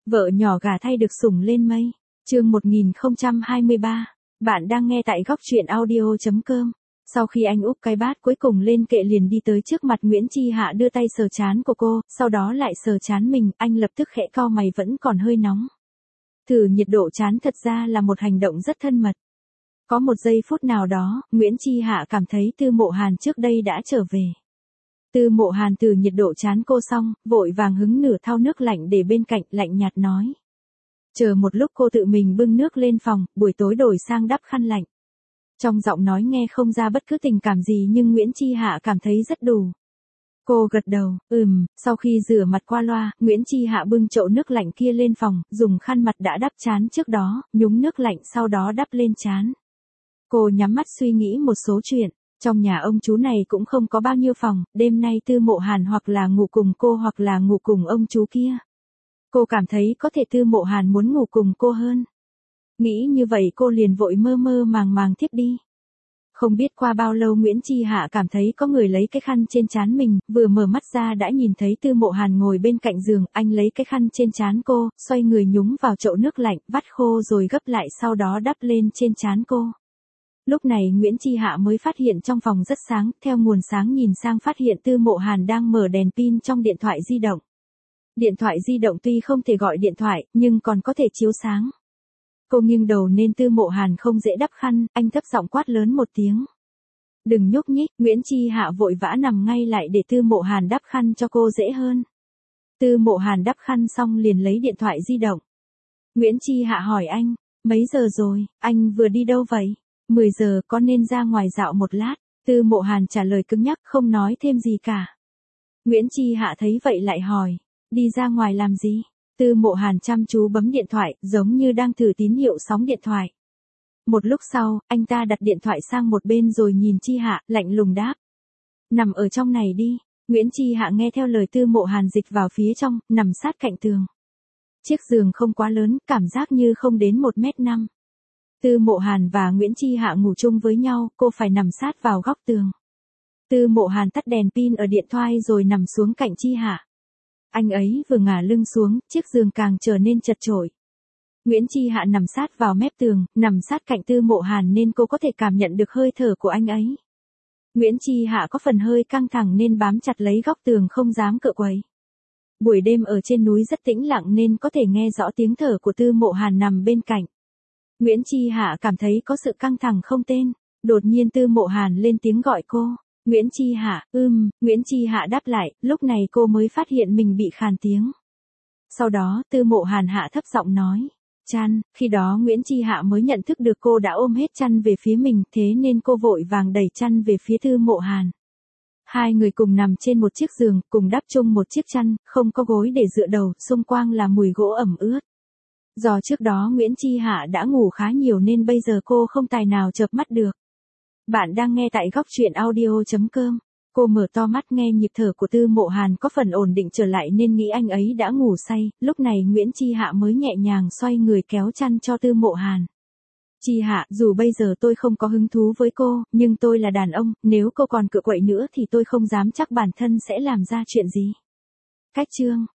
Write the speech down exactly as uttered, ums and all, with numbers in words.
Vợ nhỏ gả thay được sủng lên mây. Chương một nghìn không trăm hai mươi ba. Bạn đang nghe tại góc truyện audio chấm com. Sau khi anh úp cái bát cuối cùng lên kệ liền đi tới trước mặt Nguyễn Chi Hạ đưa tay sờ trán của cô, sau đó lại sờ trán mình, anh lập tức khẽ cau mày vẫn còn hơi nóng. Thử nhiệt độ trán thật ra là một hành động rất thân mật. Có một giây phút nào đó, Nguyễn Chi Hạ cảm thấy Tư Mộ Hàn trước đây đã trở về. Tư Mộ Hàn từ nhiệt độ trán cô xong, vội vàng hứng nửa thau nước lạnh để bên cạnh, lạnh nhạt nói. Chờ một lúc cô tự mình bưng nước lên phòng, buổi tối đổi sang đắp khăn lạnh. Trong giọng nói nghe không ra bất cứ tình cảm gì nhưng Nguyễn Chi Hạ cảm thấy rất đủ. Cô gật đầu, ừm, sau khi rửa mặt qua loa, Nguyễn Chi Hạ bưng chậu nước lạnh kia lên phòng, dùng khăn mặt đã đắp trán trước đó, nhúng nước lạnh sau đó đắp lên trán. Cô nhắm mắt suy nghĩ một số chuyện. Trong nhà ông chú này cũng không có bao nhiêu phòng, đêm nay Tư Mộ Hàn hoặc là ngủ cùng cô hoặc là ngủ cùng ông chú kia. Cô cảm thấy có thể Tư Mộ Hàn muốn ngủ cùng cô hơn. Nghĩ như vậy cô liền vội mơ mơ màng màng thiếp đi. Không biết qua bao lâu Nguyễn Chi Hạ cảm thấy có người lấy cái khăn trên trán mình, vừa mở mắt ra đã nhìn thấy Tư Mộ Hàn ngồi bên cạnh giường, anh lấy cái khăn trên trán cô, xoay người nhúng vào chậu nước lạnh, vắt khô rồi gấp lại sau đó đắp lên trên trán cô. Lúc này Nguyễn Chi Hạ mới phát hiện trong phòng rất sáng, theo nguồn sáng nhìn sang phát hiện Tư Mộ Hàn đang mở đèn pin trong điện thoại di động. Điện thoại di động tuy không thể gọi điện thoại, nhưng còn có thể chiếu sáng. Cô nghiêng đầu nên Tư Mộ Hàn không dễ đắp khăn, anh thấp giọng quát lớn một tiếng. Đừng nhúc nhích, Nguyễn Chi Hạ vội vã nằm ngay lại để Tư Mộ Hàn đắp khăn cho cô dễ hơn. Tư Mộ Hàn đắp khăn xong liền lấy điện thoại di động. Nguyễn Chi Hạ hỏi anh, mấy giờ rồi, anh vừa đi đâu vậy? mười giờ, có nên ra ngoài dạo một lát? Tư Mộ Hàn trả lời cứng nhắc không nói thêm gì cả. Nguyễn Chi Hạ thấy vậy lại hỏi, đi ra ngoài làm gì? Tư Mộ Hàn chăm chú bấm điện thoại, giống như đang thử tín hiệu sóng điện thoại. Một lúc sau, anh ta đặt điện thoại sang một bên rồi nhìn Chi Hạ, lạnh lùng đáp. Nằm ở trong này đi. Nguyễn Chi Hạ nghe theo lời Tư Mộ Hàn dịch vào phía trong, nằm sát cạnh tường. Chiếc giường không quá lớn, cảm giác như không đến một mét năm. Tư Mộ Hàn và Nguyễn Chi Hạ ngủ chung với nhau, cô phải nằm sát vào góc tường. Tư Mộ Hàn tắt đèn pin ở điện thoại rồi nằm xuống cạnh Chi Hạ. Anh ấy vừa ngả lưng xuống, chiếc giường càng trở nên chật chội. Nguyễn Chi Hạ nằm sát vào mép tường, nằm sát cạnh Tư Mộ Hàn nên cô có thể cảm nhận được hơi thở của anh ấy. Nguyễn Chi Hạ có phần hơi căng thẳng nên bám chặt lấy góc tường không dám cựa quậy. Buổi đêm ở trên núi rất tĩnh lặng nên có thể nghe rõ tiếng thở của Tư Mộ Hàn nằm bên cạnh. Nguyễn Chi Hạ cảm thấy có sự căng thẳng không tên, đột nhiên Tư Mộ Hàn lên tiếng gọi cô. Nguyễn Chi Hạ, ưm, Nguyễn Chi Hạ đáp lại, lúc này cô mới phát hiện mình bị khàn tiếng. Sau đó Tư Mộ Hàn hạ thấp giọng nói, chăn, khi đó Nguyễn Chi Hạ mới nhận thức được cô đã ôm hết chăn về phía mình, thế nên cô vội vàng đẩy chăn về phía Tư Mộ Hàn. Hai người cùng nằm trên một chiếc giường, cùng đắp chung một chiếc chăn, không có gối để dựa đầu, xung quanh là mùi gỗ ẩm ướt. Do trước đó Nguyễn Chi Hạ đã ngủ khá nhiều nên bây giờ cô không tài nào chợp mắt được. Bạn đang nghe tại góc truyện audio chấm com. Cô mở to mắt nghe nhịp thở của Tư Mộ Hàn có phần ổn định trở lại nên nghĩ anh ấy đã ngủ say, lúc này Nguyễn Chi Hạ mới nhẹ nhàng xoay người kéo chăn cho Tư Mộ Hàn. Chi Hạ, dù bây giờ tôi không có hứng thú với cô, nhưng tôi là đàn ông, nếu cô còn cựa quậy nữa thì tôi không dám chắc bản thân sẽ làm ra chuyện gì. Cách chương